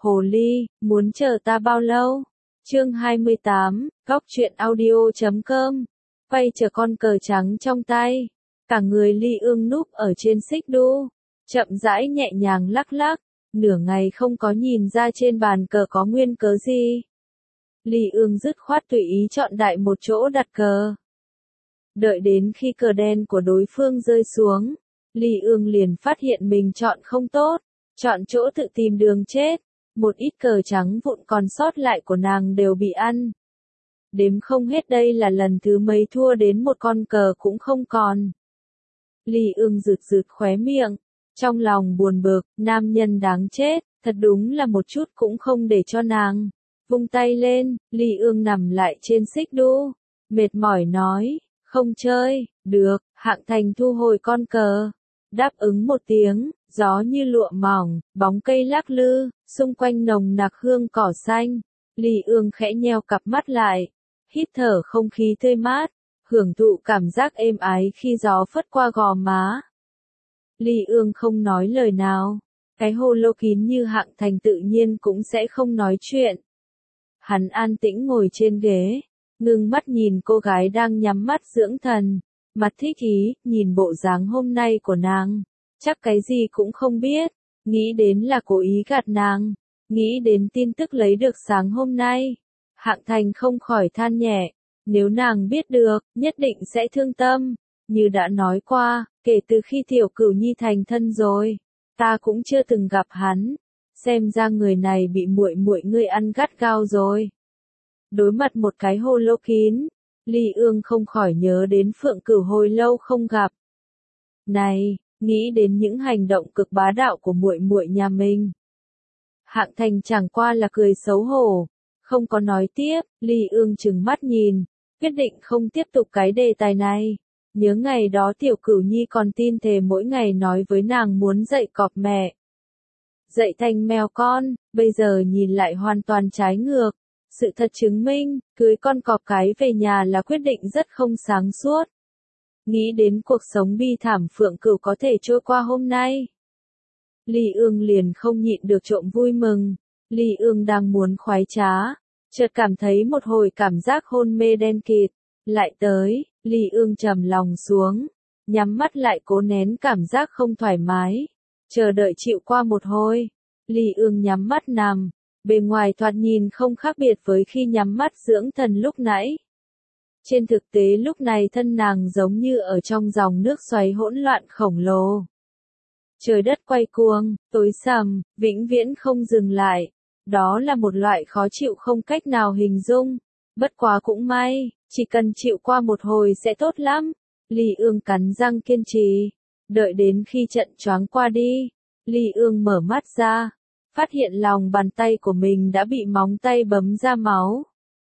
Hồ ly, muốn chờ ta bao lâu? Chương 28, goctruyện audio.com. Quay chờ con cờ trắng trong tay. Cả người Ly Ương núp ở trên xích đu, chậm rãi nhẹ nhàng lắc lắc, nửa ngày không có nhìn ra trên bàn cờ có nguyên cớ gì. Ly Ương dứt khoát tùy ý chọn đại một chỗ đặt cờ. Đợi đến khi cờ đen của đối phương rơi xuống, Ly Ương liền phát hiện mình chọn không tốt, chọn chỗ tự tìm đường chết. Một ít cờ trắng vụn còn sót lại của nàng đều bị ăn. Đếm không hết, đây là lần thứ mấy thua đến một con cờ cũng không còn. Ly Ương rực rực khóe miệng, trong lòng buồn bực, nam nhân đáng chết, thật đúng là một chút cũng không để cho nàng. Vung tay lên, Ly Ương nằm lại trên xích đu, mệt mỏi nói, không chơi, được. Hạng Thành thu hồi con cờ, đáp ứng một tiếng, gió như lụa mỏng, bóng cây lắc lư, xung quanh nồng nặc hương cỏ xanh. Ly Ương khẽ nheo cặp mắt lại, hít thở không khí tươi mát, hưởng thụ cảm giác êm ái khi gió phất qua gò má. Ly Ương không nói lời nào, cái hồ lô kín như Hạng Thành tự nhiên cũng sẽ không nói chuyện. Hắn an tĩnh ngồi trên ghế, ngưng mắt nhìn cô gái đang nhắm mắt dưỡng thần, mặt thích ý, nhìn bộ dáng hôm nay của nàng, chắc cái gì cũng không biết, nghĩ đến là cố ý gạt nàng, nghĩ đến tin tức lấy được sáng hôm nay. Hạng Thành không khỏi than nhẹ, nếu nàng biết được, nhất định sẽ thương tâm. Như đã nói qua, kể từ khi Tiểu Cửu Nhi thành thân rồi, ta cũng chưa từng gặp hắn, xem ra người này bị muội muội ngươi ăn gắt gao rồi. Đối mặt một cái hồ lô kín, Ly Ương không khỏi nhớ đến Phượng Cửu hồi lâu không gặp. Này, nghĩ đến những hành động cực bá đạo của muội muội nhà mình. Hạng Thành chẳng qua là cười xấu hổ, không có nói tiếp. Ly Ương trừng mắt nhìn, quyết định không tiếp tục cái đề tài này. Nhớ ngày đó Tiểu Cửu Nhi còn tin thề mỗi ngày nói với nàng muốn dạy cọp mẹ, dạy thành mèo con, bây giờ nhìn lại hoàn toàn trái ngược. Sự thật chứng minh, cưới con cọp cái về nhà là quyết định rất không sáng suốt. Nghĩ đến cuộc sống bi thảm Phượng Cửu có thể trôi qua hôm nay, Ly Ương liền không nhịn được trộm vui mừng. Ly Ương đang muốn khoái trá, chợt cảm thấy một hồi cảm giác hôn mê đen kịt lại tới. Ly Ương trầm lòng xuống, nhắm mắt lại cố nén cảm giác không thoải mái, chờ đợi chịu qua một hồi. Ly Ương nhắm mắt nằm, bề ngoài thoạt nhìn không khác biệt với khi nhắm mắt dưỡng thần lúc nãy. Trên thực tế lúc này thân nàng giống như ở trong dòng nước xoáy hỗn loạn khổng lồ. Trời đất quay cuồng, tối sầm, vĩnh viễn không dừng lại. Đó là một loại khó chịu không cách nào hình dung. Bất quá cũng may, chỉ cần chịu qua một hồi sẽ tốt lắm. Ly Ương cắn răng kiên trì, đợi đến khi trận choáng qua đi, Ly Ương mở mắt ra, phát hiện lòng bàn tay của mình đã bị móng tay bấm ra máu.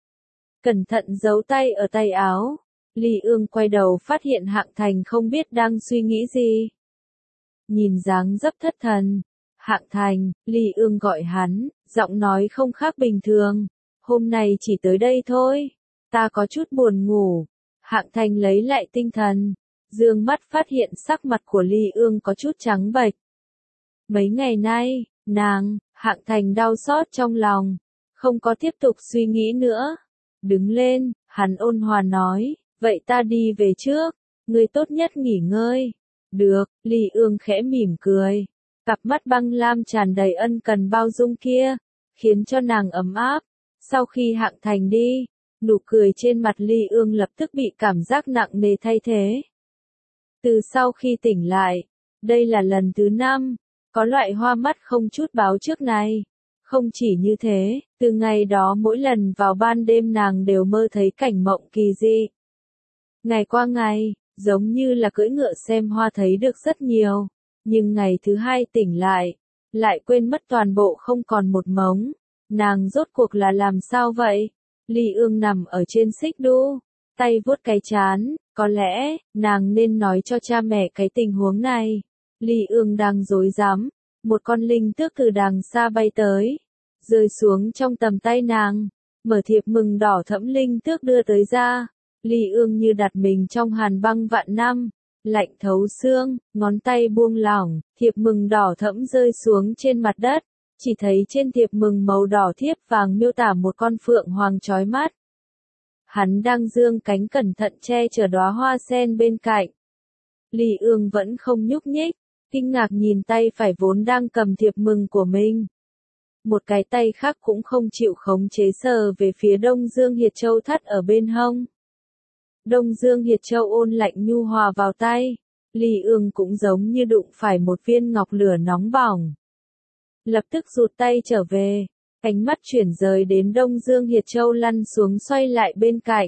Cẩn thận giấu tay ở tay áo, Ly Ương quay đầu phát hiện Hạng Thành không biết đang suy nghĩ gì. Nhìn dáng dấp thất thần, Hạng Thành, Ly Ương gọi hắn, giọng nói không khác bình thường. Hôm nay chỉ tới đây thôi, ta có chút buồn ngủ. Hạng Thành lấy lại tinh thần, dương mắt phát hiện sắc mặt của Ly Ương có chút trắng bệch. Mấy ngày nay, Hạng Thành đau xót trong lòng, không có tiếp tục suy nghĩ nữa. Đứng lên, hắn ôn hòa nói, vậy ta đi về trước, ngươi tốt nhất nghỉ ngơi. Được, Ly Ương khẽ mỉm cười, cặp mắt băng lam tràn đầy ân cần bao dung kia, khiến cho nàng ấm áp. Sau khi Hạng Thành đi, nụ cười trên mặt Ly Ương lập tức bị cảm giác nặng nề thay thế. Từ sau khi tỉnh lại, đây là lần thứ 5, có loại hoa mắt không chút báo trước này. Không chỉ như thế, từ ngày đó mỗi lần vào ban đêm nàng đều mơ thấy cảnh mộng kỳ dị. Ngày qua ngày, giống như là cưỡi ngựa xem hoa thấy được rất nhiều, nhưng ngày thứ 2 tỉnh lại quên mất toàn bộ không còn một mống. Nàng rốt cuộc là làm sao vậy? Ly Ương nằm ở trên xích đu, tay vuốt cái trán, có lẽ, nàng nên nói cho cha mẹ cái tình huống này. Ly Ương đang rối rắm, một con linh tước từ đàng xa bay tới, rơi xuống trong tầm tay nàng, mở thiệp mừng đỏ thẫm linh tước đưa tới ra. Ly Ương như đặt mình trong hàn băng vạn năm, lạnh thấu xương, ngón tay buông lỏng, thiệp mừng đỏ thẫm rơi xuống trên mặt đất, chỉ thấy trên thiệp mừng màu đỏ thiếp vàng miêu tả một con phượng hoàng chói mắt. Hắn đang dương cánh cẩn thận che chở đóa hoa sen bên cạnh. Ly Ương vẫn không nhúc nhích, kinh ngạc nhìn tay phải vốn đang cầm thiệp mừng của mình. Một cái tay khác cũng không chịu khống chế sờ về phía Đông Dương Hiệt Châu thắt ở bên hông. Đông Dương Hiệt Châu ôn lạnh nhu hòa vào tay, Ly Ương cũng giống như đụng phải một viên ngọc lửa nóng bỏng. Lập tức rụt tay trở về, ánh mắt chuyển rời đến Đông Dương Hiệt Châu lăn xuống xoay lại bên cạnh.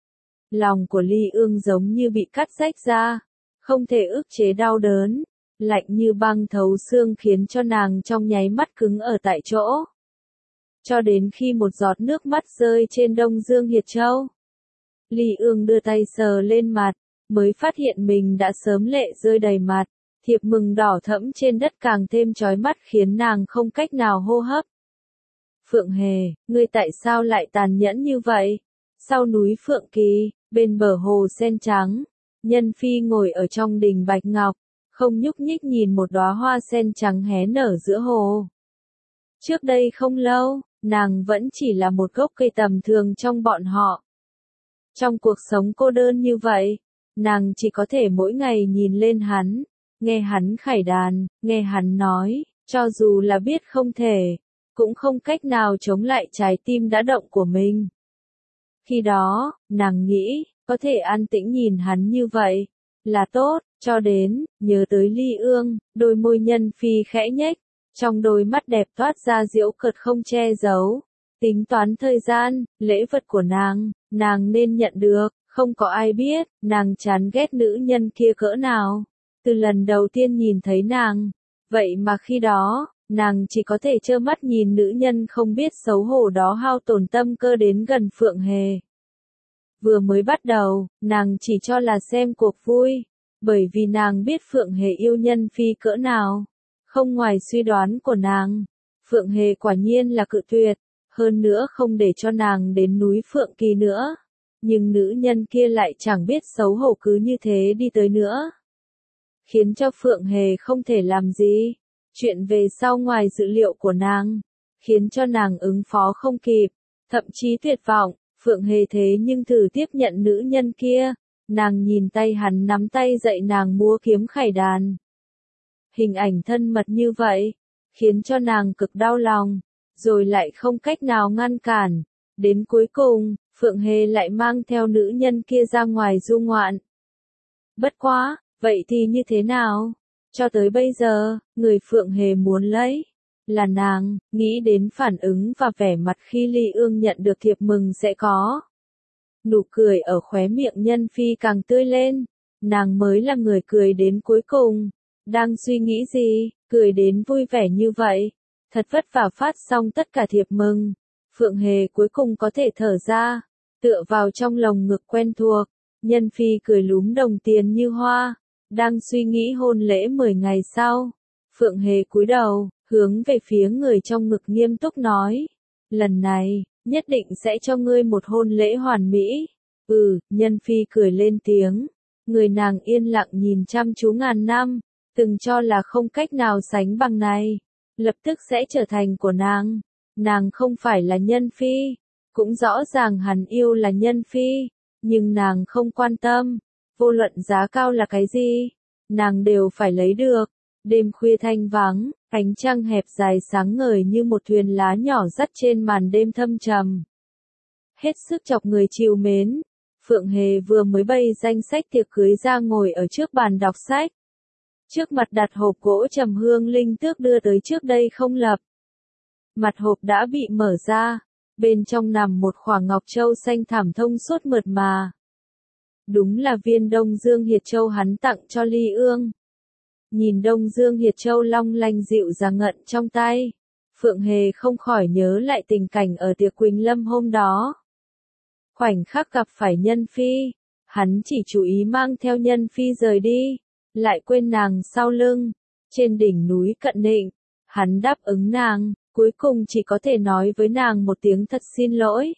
Lòng của Ly Ương giống như bị cắt rách ra, không thể ức chế đau đớn, lạnh như băng thấu xương khiến cho nàng trong nháy mắt cứng ở tại chỗ. Cho đến khi một giọt nước mắt rơi trên Đông Dương Hiệt Châu, Ly Ương đưa tay sờ lên mặt, mới phát hiện mình đã sớm lệ rơi đầy mặt, thiệp mừng đỏ thẫm trên đất càng thêm chói mắt khiến nàng không cách nào hô hấp. Phượng Hề, ngươi tại sao lại tàn nhẫn như vậy? Sau núi Phượng Kỳ, bên bờ hồ sen trắng, Nhân Phi ngồi ở trong đình bạch ngọc, không nhúc nhích nhìn một đóa hoa sen trắng hé nở giữa hồ. Trước đây không lâu, nàng vẫn chỉ là một gốc cây tầm thường trong bọn họ. Trong cuộc sống cô đơn như vậy, nàng chỉ có thể mỗi ngày nhìn lên hắn, nghe hắn khải đàn, nghe hắn nói, cho dù là biết không thể, cũng không cách nào chống lại trái tim đã động của mình. Khi đó, nàng nghĩ, có thể an tĩnh nhìn hắn như vậy, là tốt, cho đến, nhớ tới Ly Ương, đôi môi Nhân Phi khẽ nhếch, trong đôi mắt đẹp toát ra giễu cợt không che giấu. Tính toán thời gian, lễ vật của nàng nên nhận được, không có ai biết, nàng chán ghét nữ nhân kia cỡ nào. Từ lần đầu tiên nhìn thấy nàng, vậy mà khi đó, nàng chỉ có thể trơ mắt nhìn nữ nhân không biết xấu hổ đó hao tổn tâm cơ đến gần Phượng Hề. Vừa mới bắt đầu, nàng chỉ cho là xem cuộc vui, bởi vì nàng biết Phượng Hề yêu Nhân Phi cỡ nào. Không ngoài suy đoán của nàng, Phượng Hề quả nhiên là cự tuyệt, hơn nữa không để cho nàng đến núi Phượng Kỳ nữa. Nhưng nữ nhân kia lại chẳng biết xấu hổ cứ như thế đi tới nữa. Khiến cho Phượng Hề không thể làm gì. Chuyện về sau ngoài dự liệu của nàng, khiến cho nàng ứng phó không kịp, thậm chí tuyệt vọng. Phượng Hề thế nhưng thử tiếp nhận nữ nhân kia, nàng nhìn tay hắn nắm tay dạy nàng múa kiếm khải đàn. Hình ảnh thân mật như vậy, khiến cho nàng cực đau lòng, rồi lại không cách nào ngăn cản. Đến cuối cùng, Phượng Hề lại mang theo nữ nhân kia ra ngoài du ngoạn. Bất quá, vậy thì như thế nào? Cho tới bây giờ, người Phượng Hề muốn lấy là nàng, nghĩ đến phản ứng và vẻ mặt khi Ly Ương nhận được thiệp mừng sẽ có. Nụ cười ở khóe miệng Nhân Phi càng tươi lên, nàng mới là người cười đến cuối cùng. Đang suy nghĩ gì, cười đến vui vẻ như vậy, thật vất vả phát xong tất cả thiệp mừng. Phượng Hề cuối cùng có thể thở ra, tựa vào trong lồng ngực quen thuộc, Nhân Phi cười lúm đồng tiền như hoa, đang suy nghĩ hôn lễ 10 ngày sau. Phượng Hề cúi đầu, hướng về phía người trong ngực nghiêm túc nói, lần này, nhất định sẽ cho ngươi một hôn lễ hoàn mỹ. Nhân Phi cười lên tiếng, người nàng yên lặng nhìn chăm chú ngàn năm, từng cho là không cách nào sánh bằng này, lập tức sẽ trở thành của nàng. Nàng không phải là Nhân Phi, cũng rõ ràng hắn yêu là Nhân Phi, nhưng nàng không quan tâm, vô luận giá cao là cái gì, nàng đều phải lấy được. Đêm khuya thanh vắng, ánh trăng hẹp dài sáng ngời như một thuyền lá nhỏ dắt trên màn đêm thâm trầm. Hết sức chọc người trìu mến, Phượng Hề vừa mới bày danh sách tiệc cưới ra ngồi ở trước bàn đọc sách. Trước mặt đặt hộp gỗ trầm hương linh tước đưa tới trước đây không lập. Mặt hộp đã bị mở ra, bên trong nằm một khoả ngọc châu xanh thẳm thông suốt mượt mà. Đúng là viên Đông Dương Hiệt Châu hắn tặng cho Ly Ương. Nhìn Đông Dương Hiệt Châu long lanh dịu dàng ngận trong tay, Phượng Hề không khỏi nhớ lại tình cảnh ở tiệc Quỳnh Lâm hôm đó. Khoảnh khắc gặp phải Nhân Phi, hắn chỉ chú ý mang theo Nhân Phi rời đi, lại quên nàng sau lưng. Trên đỉnh núi Cận Định, hắn đáp ứng nàng, cuối cùng chỉ có thể nói với nàng một tiếng thật xin lỗi.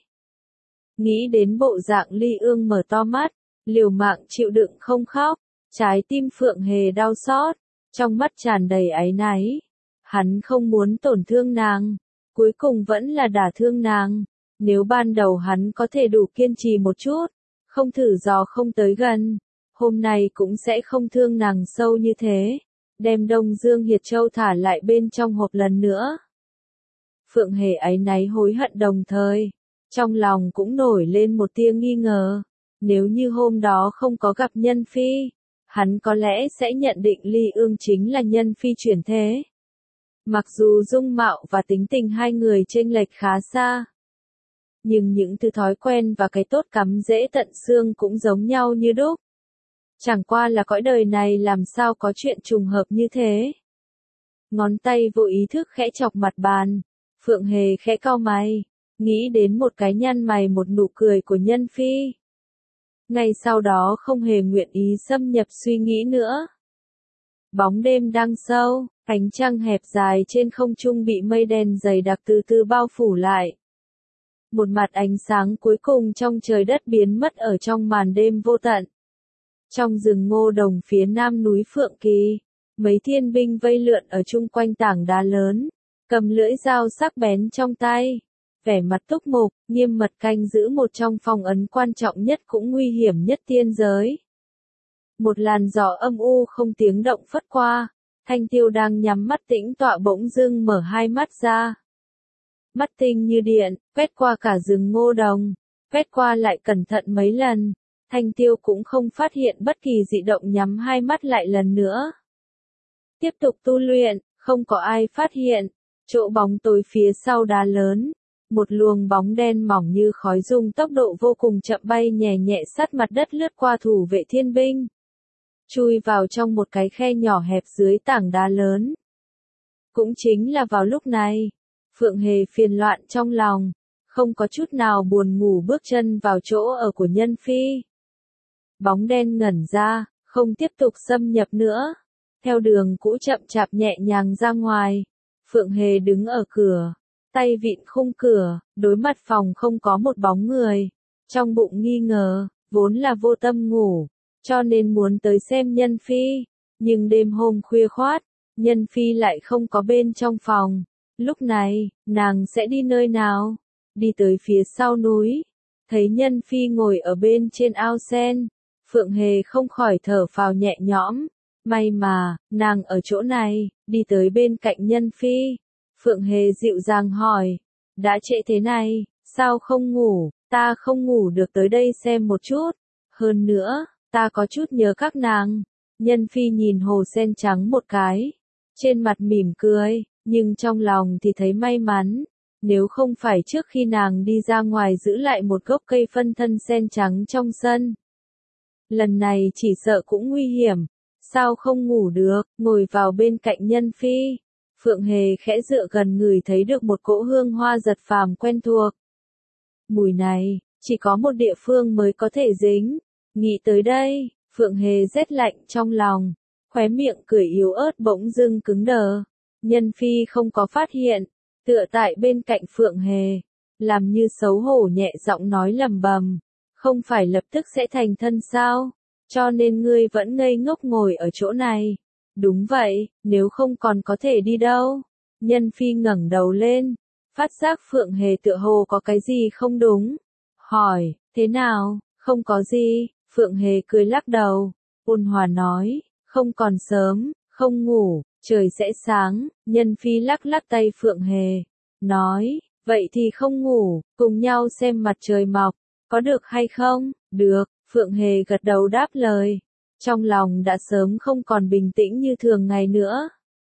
Nghĩ đến bộ dạng Ly Ương mở to mắt, liều mạng chịu đựng không khóc, trái tim Phượng Hề đau xót, trong mắt tràn đầy áy náy. Hắn không muốn tổn thương nàng, cuối cùng vẫn là đả thương nàng. Nếu ban đầu hắn có thể đủ kiên trì một chút, không thử dò không tới gần, hôm nay cũng sẽ không thương nàng sâu như thế, đem Đông Dương Hiệt Châu thả lại bên trong hộp lần nữa. Phượng Hề áy náy hối hận đồng thời, trong lòng cũng nổi lên một tia nghi ngờ, nếu như hôm đó không có gặp Nhân Phi, hắn có lẽ sẽ nhận định Ly Ương chính là Nhân Phi chuyển thế. Mặc dù dung mạo và tính tình hai người chênh lệch khá xa, nhưng những thứ thói quen và cái tốt cắm rễ tận xương cũng giống nhau như đúc. Chẳng qua là cõi đời này làm sao có chuyện trùng hợp như thế. Ngón tay vô ý thức khẽ chọc mặt bàn, Phượng Hề khẽ cau mày, nghĩ đến một cái nhăn mày một nụ cười của Nhân Phi. Ngay sau đó không hề nguyện ý xâm nhập suy nghĩ nữa. Bóng đêm đang sâu, ánh trăng hẹp dài trên không trung bị mây đen dày đặc từ từ bao phủ lại. Một mặt ánh sáng cuối cùng trong trời đất biến mất ở trong màn đêm vô tận. Trong rừng ngô đồng phía nam núi Phượng Kỳ, mấy thiên binh vây lượn ở chung quanh tảng đá lớn, cầm lưỡi dao sắc bén trong tay, vẻ mặt túc mục, nghiêm mật canh giữ một trong phong ấn quan trọng nhất cũng nguy hiểm nhất tiên giới. Một làn gió âm u không tiếng động phất qua, Thanh Tiêu đang nhắm mắt tĩnh tọa bỗng dưng mở hai mắt ra. Mắt tinh như điện, quét qua cả rừng ngô đồng, quét qua lại cẩn thận mấy lần, Thanh Tiêu cũng không phát hiện bất kỳ dị động nhắm hai mắt lại lần nữa. Tiếp tục tu luyện, không có ai phát hiện, chỗ bóng tối phía sau đá lớn, một luồng bóng đen mỏng như khói dùng tốc độ vô cùng chậm bay nhẹ nhẹ sát mặt đất lướt qua thủ vệ thiên binh, chui vào trong một cái khe nhỏ hẹp dưới tảng đá lớn. Cũng chính là vào lúc này, Phượng Hề phiền loạn trong lòng, không có chút nào buồn ngủ bước chân vào chỗ ở của Nhân Phi. Bóng đen ngẩn ra, không tiếp tục xâm nhập nữa. Theo đường cũ chậm chạp nhẹ nhàng ra ngoài, Phượng Hề đứng ở cửa, tay vịn khung cửa, đối mặt phòng không có một bóng người. Trong bụng nghi ngờ, vốn là vô tâm ngủ, cho nên muốn tới xem Nhân Phi. Nhưng đêm hôm khuya khoát, Nhân Phi lại không có bên trong phòng. Lúc này, nàng sẽ đi nơi nào? Đi tới phía sau núi, thấy Nhân Phi ngồi ở bên trên ao sen. Phượng Hề không khỏi thở phào nhẹ nhõm. May mà, nàng ở chỗ này, đi tới bên cạnh Nhân Phi. Phượng Hề dịu dàng hỏi, đã trễ thế này, sao không ngủ? Ta không ngủ được, tới đây xem một chút. Hơn nữa, ta có chút nhớ các nàng. Nhân Phi nhìn hồ sen trắng một cái, trên mặt mỉm cười, nhưng trong lòng thì thấy may mắn. Nếu không phải trước khi nàng đi ra ngoài giữ lại một gốc cây phân thân sen trắng trong sân, lần này chỉ sợ cũng nguy hiểm. Sao không ngủ được, ngồi vào bên cạnh Nhân Phi. Phượng Hề khẽ dựa gần người thấy được một cỗ hương hoa giật phàm quen thuộc. Mùi này, chỉ có một địa phương mới có thể dính. Nghĩ tới đây, Phượng Hề rét lạnh trong lòng, khóe miệng cười yếu ớt bỗng dưng cứng đờ. Nhân Phi không có phát hiện, tựa tại bên cạnh Phượng Hề, làm như xấu hổ nhẹ giọng nói lầm bầm, không phải lập tức sẽ thành thân sao? Cho nên ngươi vẫn ngây ngốc ngồi ở chỗ này. Đúng vậy, nếu không còn có thể đi đâu. Nhân Phi ngẩng đầu lên, phát giác Phượng Hề tựa hồ có cái gì không đúng. Hỏi, thế nào? Không có gì. Phượng Hề cười lắc đầu, ôn hòa nói, không còn sớm, không ngủ, trời sẽ sáng. Nhân Phi lắc lắc tay Phượng Hề, nói, vậy thì không ngủ, cùng nhau xem mặt trời mọc, có được hay không? Được. Phượng Hề gật đầu đáp lời, trong lòng đã sớm không còn bình tĩnh như thường ngày nữa.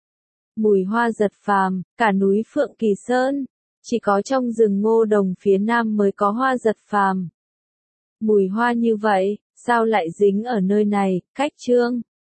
Mùi hoa giật phàm, cả núi Phượng Kỳ Sơn, chỉ có trong rừng ngô đồng phía nam mới có hoa giật phàm. Mùi hoa như vậy, sao lại dính ở nơi này? Cách chương